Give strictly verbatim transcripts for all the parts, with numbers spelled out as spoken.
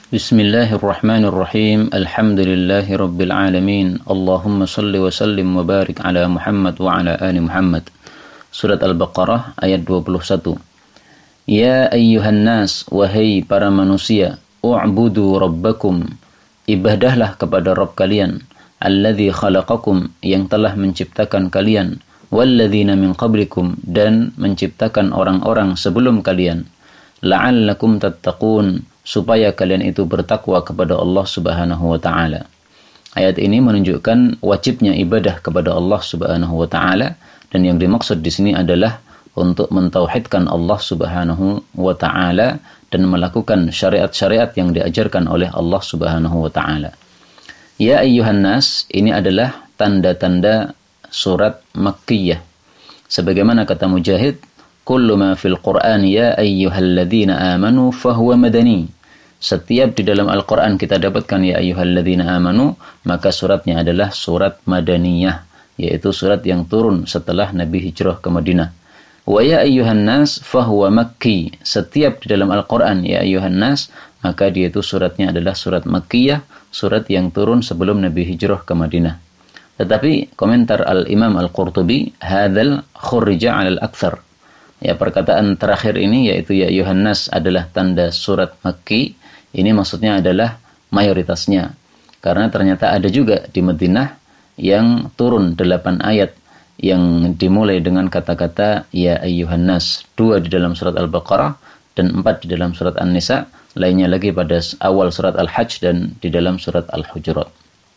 Bismillahirrahmanirrahim. Alhamdulillahi rabbil alamin. Allahumma salli wa sallim wa barik ala Muhammad wa ala ali Muhammad. Surat Al-Baqarah ayat dua puluh satu. Ya ayyuhan nas, wahai para manusia, u'budu rabbakum, ibadahlah kepada Rabb kalian, alladzi khalaqakum, yang telah menciptakan kalian, walladzina min qablikum, dan menciptakan orang-orang sebelum kalian, la'allakum tattaqun, supaya kalian itu bertakwa kepada Allah Subhanahu wa taala. Ayat ini menunjukkan wajibnya ibadah kepada Allah Subhanahu wa taala, dan yang dimaksud di sini adalah untuk mentauhidkan Allah Subhanahu wa taala dan melakukan syariat-syariat yang diajarkan oleh Allah Subhanahu wa taala. Ya ayyuhan nas, ini adalah tanda-tanda surat Makkiyah. Sebagaimana kata Mujahid, kullu ma fil Qur'an ya ayyuhalladzina amanu fahuwa madani. Setiap di dalam Al-Quran kita dapatkan ya ayyuhalladzina amanu, maka suratnya adalah surat Madaniyah, yaitu surat yang turun setelah Nabi hijrah ke Madinah. Wa ya ayyuhan nas fahuwa makki. Setiap di dalam Al-Quran ya ayyuhan nas, maka dia itu suratnya adalah surat Makkiyah, surat yang turun sebelum Nabi hijrah ke Madinah. Tetapi komentar Al-Imam Al-Qurtubi, hadzal khurrija 'alal aktsar. Ya, perkataan terakhir ini yaitu ya ayyuhan nas adalah tanda surat Makki. Ini maksudnya adalah mayoritasnya. Karena ternyata ada juga di Madinah yang turun delapan ayat yang dimulai dengan kata-kata ya ayyuhan nas. Dua di dalam surat Al-Baqarah dan empat di dalam surat An-Nisa. Lainnya lagi pada awal surat Al-Hajj dan di dalam surat Al-Hujurat.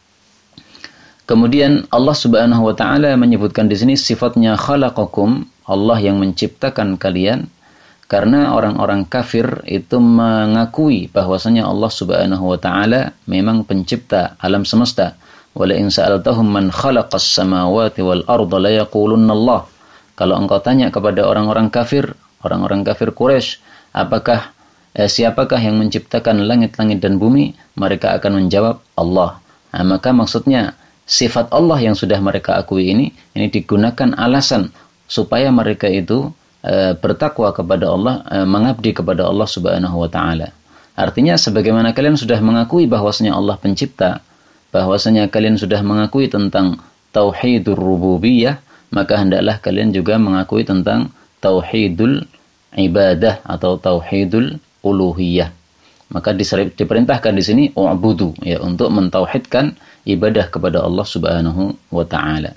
Kemudian Allah Subhanahu wa taala menyebutkan di sini sifatnya khalaqakum, Allah yang menciptakan kalian. Karena orang-orang kafir itu mengakui bahwasanya Allah Subhanahu wa taala memang pencipta alam semesta. Wala in sa'altahum man khalaqas samawati wal arda la yaqulunna Allah. Kalau engkau tanya kepada orang-orang kafir, orang-orang kafir Quraisy, apakah eh, siapakah yang menciptakan langit-langit dan bumi? Mereka akan menjawab Allah. Nah, maka maksudnya sifat Allah yang sudah mereka akui ini ini digunakan alasan supaya mereka itu E, bertakwa kepada Allah, e, mengabdi kepada Allah Subhanahu wa taala. Artinya sebagaimana kalian sudah mengakui bahwasanya Allah pencipta, bahwasanya kalian sudah mengakui tentang tauhidur rububiyah, maka hendaklah kalian juga mengakui tentang tauhidul ibadah atau tauhidul uluhiyah. Maka diperintahkan di sini u'budu, ya, untuk mentauhidkan ibadah kepada Allah Subhanahu wa taala.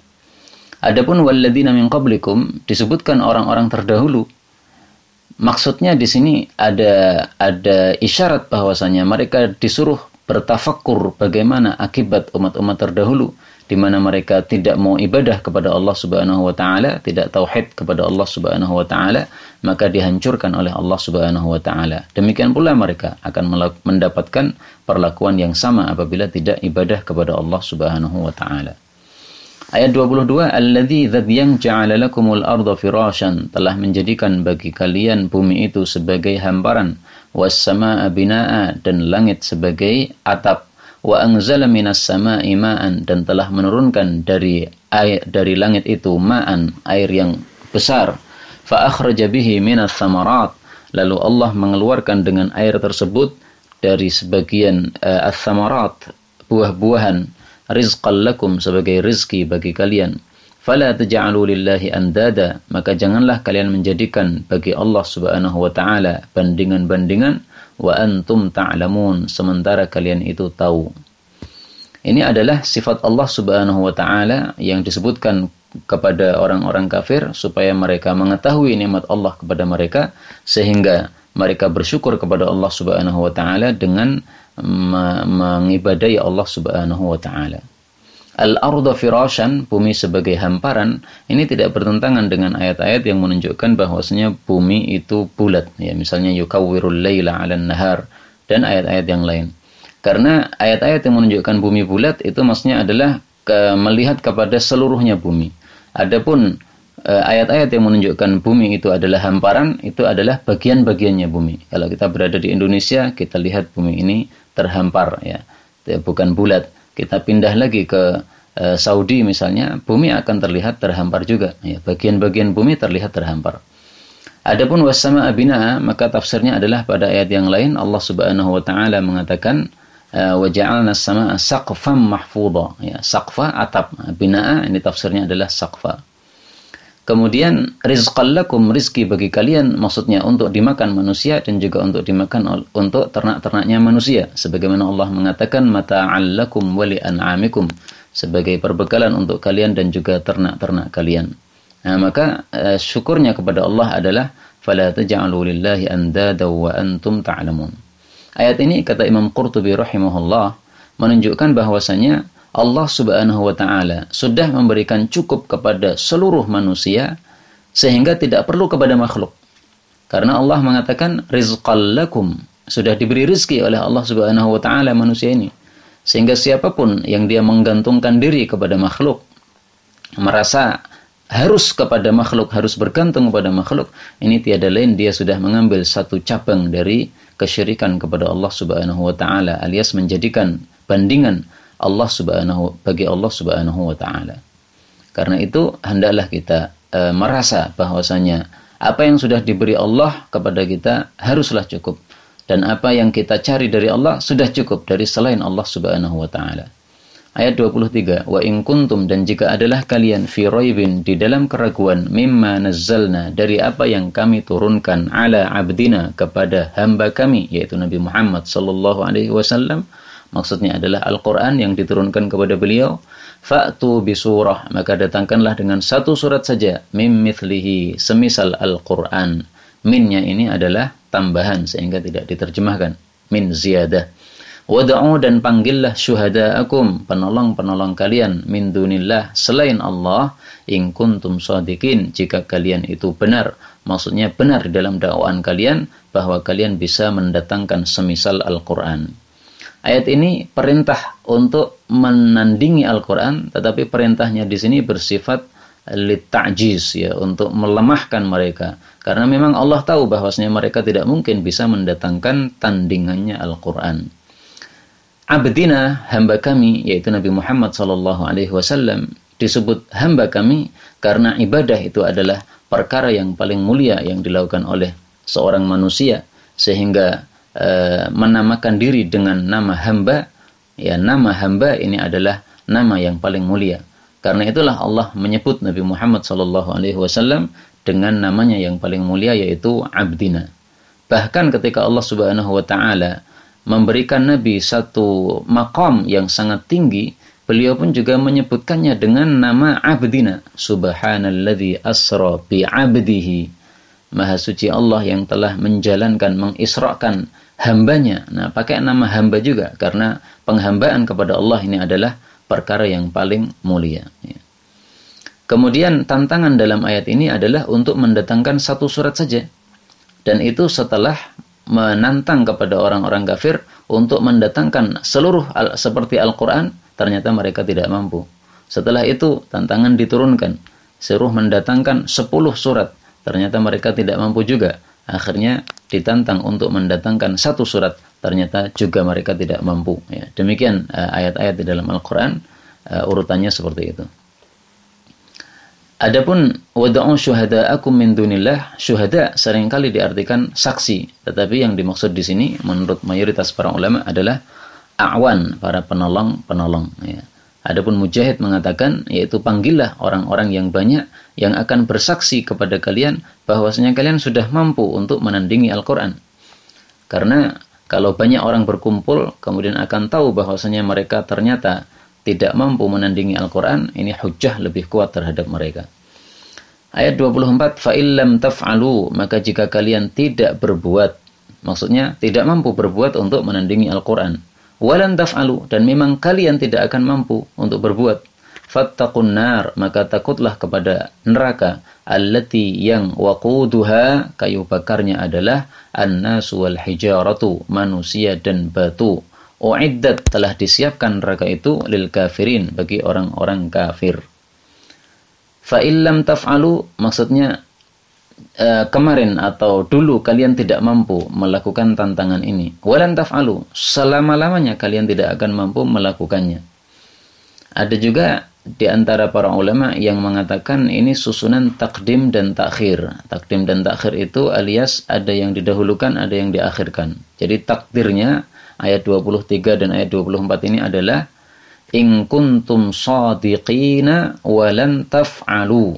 Adapun walladzina min qablikum disebutkan orang-orang terdahulu. Maksudnya di sini ada ada isyarat bahwasanya mereka disuruh bertafakkur bagaimana akibat umat-umat terdahulu di mana mereka tidak mau ibadah kepada Allah Subhanahu wa taala, tidak tauhid kepada Allah Subhanahu wa taala, maka dihancurkan oleh Allah Subhanahu wa taala. Demikian pula mereka akan mendapatkan perlakuan yang sama apabila tidak ibadah kepada Allah Subhanahu wa taala. Ayat dua puluh dua, alladzi dzat yang ja'ala lakumul arda firasyan, telah menjadikan bagi kalian bumi itu sebagai hamparan, was samaa'a binaa'a, dan langit sebagai atap, wa anzala minas samaa'i ma'an, dan telah menurunkan dari air, dari langit itu ma'an, air yang besar, fa akhraja bihi minas samarat, lalu Allah mengeluarkan dengan air tersebut dari sebagian uh, as-samarat, buah-buahan, rizqan lakum, sebagai rizki bagi kalian. Fala taj'alu lillahi andada, maka janganlah kalian menjadikan bagi Allah Subhanahu wa taala bandingan-bandingan, wa antum ta'lamun, sementara kalian itu tahu. Ini adalah sifat Allah Subhanahu wa taala yang disebutkan kepada orang-orang kafir supaya mereka mengetahui nikmat Allah kepada mereka sehingga mereka bersyukur kepada Allah Subhanahu wa taala dengan mengibadai Allah Subhanahu wa taala. Al-arda firasyan, bumi sebagai hamparan, ini tidak bertentangan dengan ayat-ayat yang menunjukkan bahwasanya bumi itu bulat, ya, misalnya yukawwirul laila 'alan nahar dan ayat-ayat yang lain. Karena ayat-ayat yang menunjukkan bumi bulat itu maksudnya adalah ke, melihat kepada seluruhnya bumi. Adapun ayat-ayat yang menunjukkan bumi itu adalah hamparan, itu adalah bagian-bagiannya bumi. Kalau kita berada di Indonesia, kita lihat bumi ini terhampar, ya, bukan bulat. Kita pindah lagi ke uh, Saudi misalnya, bumi akan terlihat terhampar juga, ya, bagian-bagian bumi terlihat terhampar. Adapun was-samaa'a binaa'a, maka tafsirnya adalah pada ayat yang lain Allah Subhanahu wa taala mengatakan wa ja'alna as-samaa'a saqfan mahfudha, ya, saqfa atap, binaa'a ini tafsirnya adalah saqfa. Kemudian rizqan lakum, rizki bagi kalian, maksudnya untuk dimakan manusia dan juga untuk dimakan untuk ternak-ternaknya manusia, sebagaimana Allah mengatakan mata'al lakum wa li an'amikum, sebagai perbekalan untuk kalian dan juga ternak-ternak kalian. Nah, maka uh, syukurnya kepada Allah adalah fala taj'alu lillahi andada wa antum ta'lamun. Ayat ini kata Imam Qurtubi rahimahullah menunjukkan bahwasanya Allah Subhanahu wa taala sudah memberikan cukup kepada seluruh manusia sehingga tidak perlu kepada makhluk. Karena Allah mengatakan rizqal lakum, sudah diberi rezeki oleh Allah Subhanahu wa taala manusia ini. Sehingga siapapun yang dia menggantungkan diri kepada makhluk, merasa harus kepada makhluk, harus bergantung kepada makhluk, ini tiada lain dia sudah mengambil satu cabang dari kesyirikan kepada Allah Subhanahu wa taala, alias menjadikan bandingan Allah Subhanahu bagi Allah Subhanahu wa taala. Karena itu hendaklah kita e, merasa bahwasanya apa yang sudah diberi Allah kepada kita haruslah cukup, dan apa yang kita cari dari Allah sudah cukup dari selain Allah Subhanahu wa taala. Ayat dua puluh tiga, wa in kuntum, dan jika adalah kalian fi raibin, di dalam keraguan, mimma nazzalna, dari apa yang kami turunkan, ala abdina, kepada hamba kami, yaitu Nabi Muhammad sallallahu alaihi wasallam, maksudnya adalah Al-Quran yang diturunkan kepada beliau, fa'tu bisurah, maka datangkanlah dengan satu surat saja, mim mithlihi, semisal Al-Quran. Minnya ini adalah tambahan sehingga tidak diterjemahkan, min ziyadah. Wada'u, dan panggillah syuhada'akum, penolong-penolong kalian, min dunillah, selain Allah, in kuntum shadiqin, jika kalian itu benar, maksudnya benar dalam dakwaan kalian bahwa kalian bisa mendatangkan semisal Al-Quran. Ayat ini perintah untuk menandingi Al-Quran, tetapi perintahnya di sini bersifat lit-ta'jiz, ya, untuk melemahkan mereka. Karena memang Allah tahu bahwasanya mereka tidak mungkin bisa mendatangkan tandingannya Al-Quran. Abdina, hamba kami, yaitu Nabi Muhammad sallallahu alaihi wasallam, disebut hamba kami karena ibadah itu adalah perkara yang paling mulia yang dilakukan oleh seorang manusia, sehingga e, menamakan diri dengan nama hamba, ya, nama hamba ini adalah nama yang paling mulia. Karena itulah Allah menyebut Nabi Muhammad sallallahu alaihi wasallam dengan namanya yang paling mulia, yaitu Abdina. Bahkan ketika Allah Subhanahu wa taala memberikan Nabi satu maqam yang sangat tinggi, beliau pun juga menyebutkannya dengan nama Abdina. Subhanalladzi asra bi 'abdihi. Maha suci Allah yang telah menjalankan, mengisrakan hambanya. Nah, pakai nama hamba juga karena penghambaan kepada Allah ini adalah perkara yang paling mulia. Kemudian tantangan dalam ayat ini adalah untuk mendatangkan satu surat saja. Dan itu setelah menantang kepada orang-orang kafir untuk mendatangkan seluruh al- seperti Al-Quran, ternyata mereka tidak mampu. Setelah itu tantangan diturunkan, suruh mendatangkan sepuluh surat, ternyata mereka tidak mampu juga. Akhirnya ditantang untuk mendatangkan satu surat, ternyata juga mereka tidak mampu. Ya, demikian uh, ayat-ayat di dalam Al-Quran, uh, urutannya seperti itu. Adapun wada'u syuhada'akum min dunillah, syuhada seringkali diartikan saksi, tetapi yang dimaksud di sini menurut mayoritas para ulama adalah a'wan, para penolong-penolong, ya. Adapun Mujahid mengatakan, yaitu panggillah orang-orang yang banyak yang akan bersaksi kepada kalian bahwasanya kalian sudah mampu untuk menandingi Al-Quran. Karena kalau banyak orang berkumpul kemudian akan tahu bahwasanya mereka ternyata tidak mampu menandingi Al-Quran, ini hujjah lebih kuat terhadap mereka. Ayat dua puluh empat, fa'illam taf'alu, maka jika kalian tidak berbuat, maksudnya tidak mampu berbuat untuk menandingi Al-Quran. Walan taf'alu, dan memang kalian tidak akan mampu untuk berbuat. Fattaqun nar, maka takutlah kepada neraka. Allati, yang waquduha, kayu bakarnya adalah an-nasu wal hijaratu, manusia dan batu. U'iddat, telah disiapkan neraka itu lil kafirin, bagi orang-orang kafir. Fa illam taf'alu, maksudnya uh, kemarin atau dulu kalian tidak mampu melakukan tantangan ini. Walan taf'alu, selama-lamanya kalian tidak akan mampu melakukannya. Ada juga di antara para ulama yang mengatakan ini susunan takdim dan takhir. Takdim dan takhir itu alias ada yang didahulukan, ada yang diakhirkan. Jadi takdirnya ayat dua puluh tiga dan ayat dua puluh empat ini adalah in kuntum shadiqina walan taf'alu.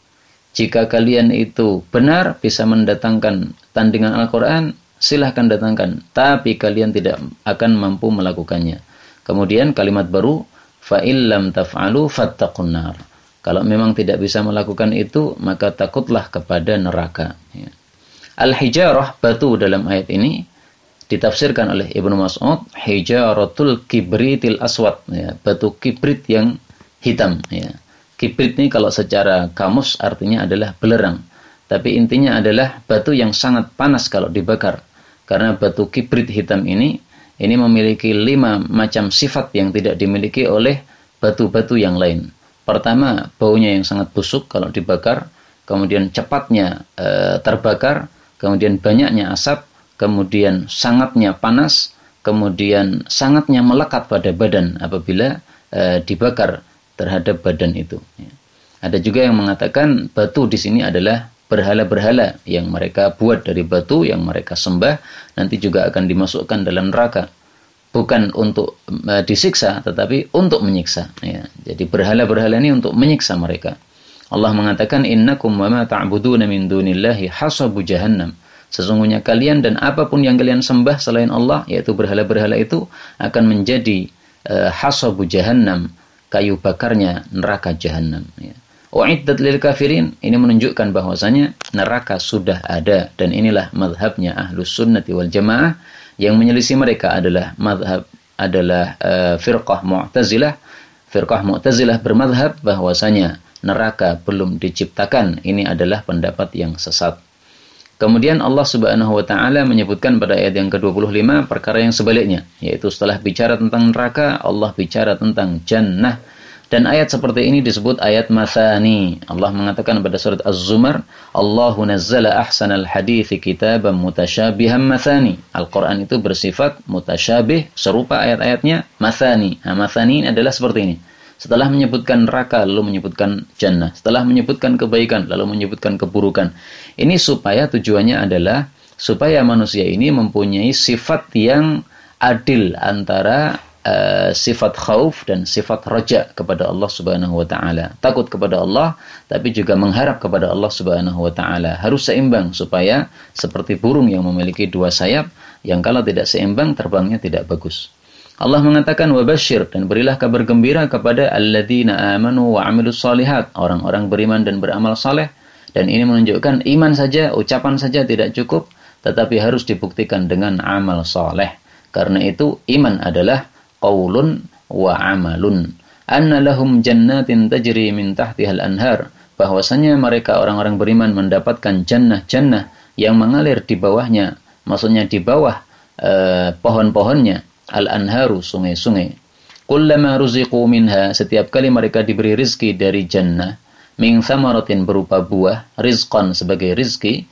Jika kalian itu benar bisa mendatangkan tandingan Al-Quran, silahkan datangkan. Tapi kalian tidak akan mampu melakukannya. Kemudian kalimat baru, فَإِنْ لَمْ تَفْعَلُوا فَاتَّقُوا النَّارَ. Kalau memang tidak bisa melakukan itu, maka takutlah kepada neraka. Ya. Al-hijarah, batu dalam ayat ini, ditafsirkan oleh Ibnu Mas'ud, hijaratul kibritil aswad. Ya. Batu kibrit yang hitam. Ya. Kibrit ini kalau secara kamus artinya adalah belerang. Tapi intinya adalah batu yang sangat panas kalau dibakar. Karena batu kibrit hitam ini, ini memiliki lima macam sifat yang tidak dimiliki oleh batu-batu yang lain. Pertama, baunya yang sangat busuk kalau dibakar. Kemudian cepatnya e, terbakar. Kemudian banyaknya asap. Kemudian sangatnya panas. Kemudian sangatnya melekat pada badan apabila e, dibakar terhadap badan itu. Ada juga yang mengatakan batu di sini adalah berhala-berhala yang mereka buat dari batu, yang mereka sembah, nanti juga akan dimasukkan dalam neraka. Bukan untuk uh, disiksa, tetapi untuk menyiksa. Ya. Jadi berhala-berhala ini untuk menyiksa mereka. Allah mengatakan, innakum wa ma ta'buduna min dunillahi hasabu jahannam. Sesungguhnya kalian dan apapun yang kalian sembah selain Allah, yaitu berhala-berhala itu, akan menjadi uh, hasabu jahannam, kayu bakarnya neraka jahanam. Ya. U'iddat lil kafirin, ini menunjukkan bahwasanya neraka sudah ada, dan inilah mazhabnya Ahlus Sunnati wal Jamaah. Yang menyelisih mereka adalah mazhab adalah uh, firqah Mu'tazilah. Firqah Mu'tazilah bermazhab bahwasanya neraka belum diciptakan. Ini adalah pendapat yang sesat. Kemudian Allah Subhanahu wa taala menyebutkan pada ayat yang ke dua puluh lima perkara yang sebaliknya, yaitu setelah bicara tentang neraka, Allah bicara tentang jannah. Dan ayat seperti ini disebut ayat mathani. Allah mengatakan pada surat Az-Zumar, Allahu nazzala ahsanal hadithi kitaban mutasyabihan mathani. Al-Quran itu bersifat mutasyabih, serupa ayat-ayatnya mathani. Nah, mathani ini adalah seperti ini. Setelah menyebutkan neraka, lalu menyebutkan jannah. Setelah menyebutkan kebaikan, lalu menyebutkan keburukan. Ini supaya tujuannya adalah supaya manusia ini mempunyai sifat yang adil antara Uh, sifat khauf dan sifat raja kepada Allah Subhanahu wa taala. Takut kepada Allah tapi juga mengharap kepada Allah Subhanahu wa taala. Harus seimbang supaya seperti burung yang memiliki dua sayap yang kalau tidak seimbang terbangnya tidak bagus. Allah mengatakan wabasyir, dan berilah kabar gembira kepada alladzina amanu wa amilus shalihat, orang-orang beriman dan beramal saleh. Dan ini menunjukkan iman saja, ucapan saja tidak cukup, tetapi harus dibuktikan dengan amal saleh. Karena itu iman adalah qaulun wa amalun. Anna lahum jannatin tajri min tahtihal anhar. Bahwasanya mereka orang-orang beriman mendapatkan jannah-jannah yang mengalir di bawahnya. Maksudnya di bawah uh, pohon-pohonnya. Al-anharu, sungai-sungai. Kullama ruziqu minha, setiap kali mereka diberi rizki dari jannah. Min thamaratin berupa buah. Rizqan sebagai rizki.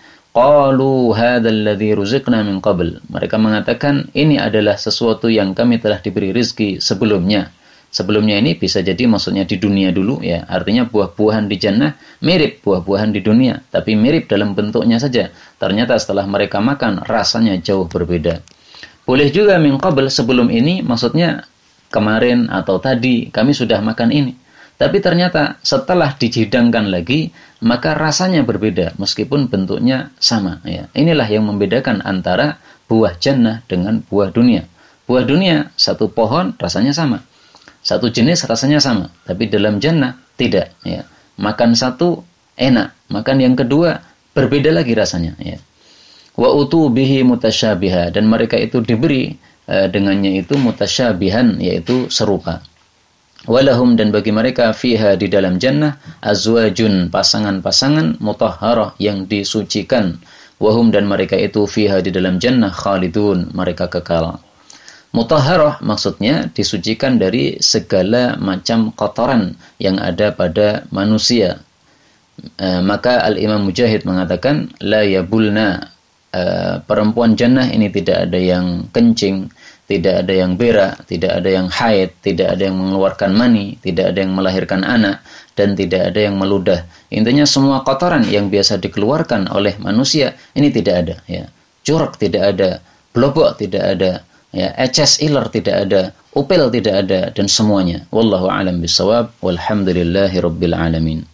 Qalu hadzal ladzi ruziqna min qabl. Mereka mengatakan ini adalah sesuatu yang kami telah diberi rezeki sebelumnya. Sebelumnya ini bisa jadi maksudnya di dunia dulu ya. Artinya buah-buahan di jannah mirip buah-buahan di dunia, tapi mirip dalam bentuknya saja. Ternyata setelah mereka makan rasanya jauh berbeda. Boleh juga min qabl, sebelum ini maksudnya kemarin atau tadi kami sudah makan ini. Tapi ternyata setelah dijidangkan lagi, maka rasanya berbeda meskipun bentuknya sama. Ya. Inilah yang membedakan antara buah jannah dengan buah dunia. Buah dunia, satu pohon rasanya sama. Satu jenis rasanya sama. Tapi dalam jannah tidak. Ya. Makan satu enak. Makan yang kedua berbeda lagi rasanya. Ya. Wa utu bihi mutasyabiha. Dan mereka itu diberi eh, dengannya itu mutasyabihan, yaitu serupa. Walahum, dan bagi mereka fiha di dalam jannah azwajun, pasangan-pasangan mutahharah yang disucikan. Wahum, dan mereka itu fiha di dalam jannah khalidun, mereka kekal. Mutahharah maksudnya disucikan dari segala macam kotoran yang ada pada manusia. E, maka Al-Imam Mujahid mengatakan la yabulna, e, perempuan jannah ini tidak ada yang kencing, tidak ada yang berak, tidak ada yang haid, tidak ada yang mengeluarkan mani, tidak ada yang melahirkan anak, dan tidak ada yang meludah. Intinya semua kotoran yang biasa dikeluarkan oleh manusia ini tidak ada. Ya. Curug tidak ada, blobok tidak ada, ya, eces iler tidak ada, upil tidak ada, dan semuanya. Wallahu a'lam bishawab, walhamdulillahi rabbil alamin.